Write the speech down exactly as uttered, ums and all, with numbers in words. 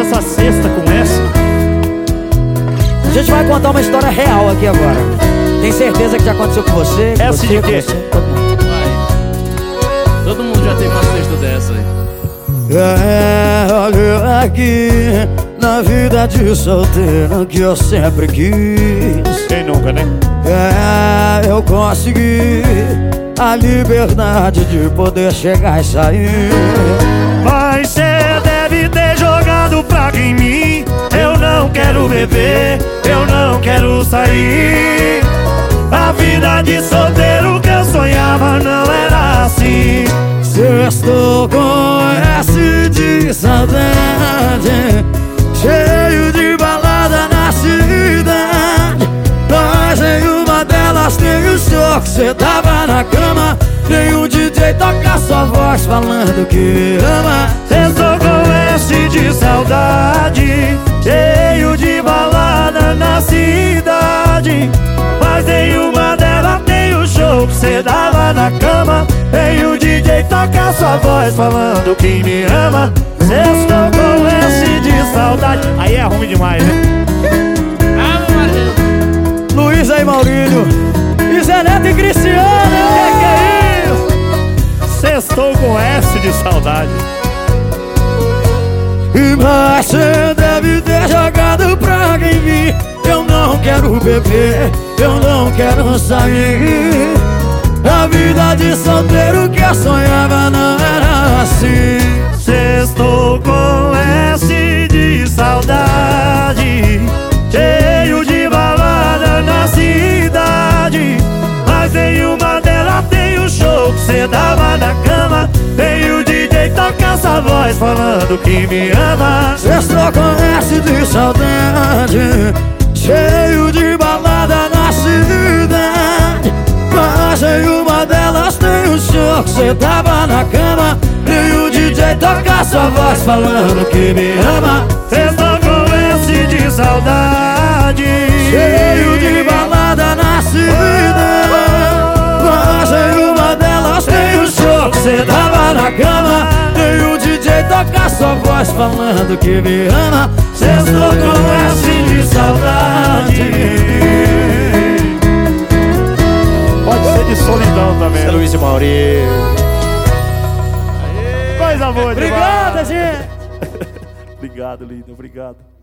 essa cesta com essa? A gente vai contar uma história real aqui agora. Tem certeza que já aconteceu com você? Com Essa você, de com quê? você, todo mundo. Vai. Todo mundo já teve uma cesta dessa aí. É, olha aqui, na vida de solteiro que eu sempre quis. Quem nunca, né? É, eu consegui a liberdade de poder chegar e sair. Mas cê deve ter jogado praga em mim. Eu não quero beber, eu não quero sair. A vida de solteiro que eu sonhava não era assim. Sextou com S de saudade, cheio de balada na cidade. Mas em uma delas tem o show que cê tava na cama. Tem um D J toca sua voz falando que ama. Sextou com S de saudade, cheio de balada na cidade. Mas em uma delas tem o show que cê dava na cama. Tem o D J toca sua voz falando que me ama. Sextou com S de saudade. Aí é ruim demais, né? Luiz e Maurílio, e Zé Neto e Cristiano. Que que é isso? Sextou com S de saudade. Mas cê deve ter jogado praga em mim. Eu não quero beber, eu não quero sair. A vida de solteiro que eu sonhava não era assim. Sextou com S de saudade, cheio de balada na cidade. Mas em uma delas tem o show que cê dava na cama. Tem o D J toca essa voz falando que me ama. Sextou com S de saudade, cheio de balada na cidade. Mas em uma delas tem o show que cê tava na cama. E o D J toca sua voz falando que me ama. Sextou com S de saudade, Cheio de balada na cidade. Mas em uma delas tem o show que cê tava na cama. E o D J toca sua voz falando que me ama. sextou com S de saudade. Pode ser de solidão também. É Luiz e Maurílio. Coisa boa demais. Obrigado, gente. Obrigado, lindo. Obrigado.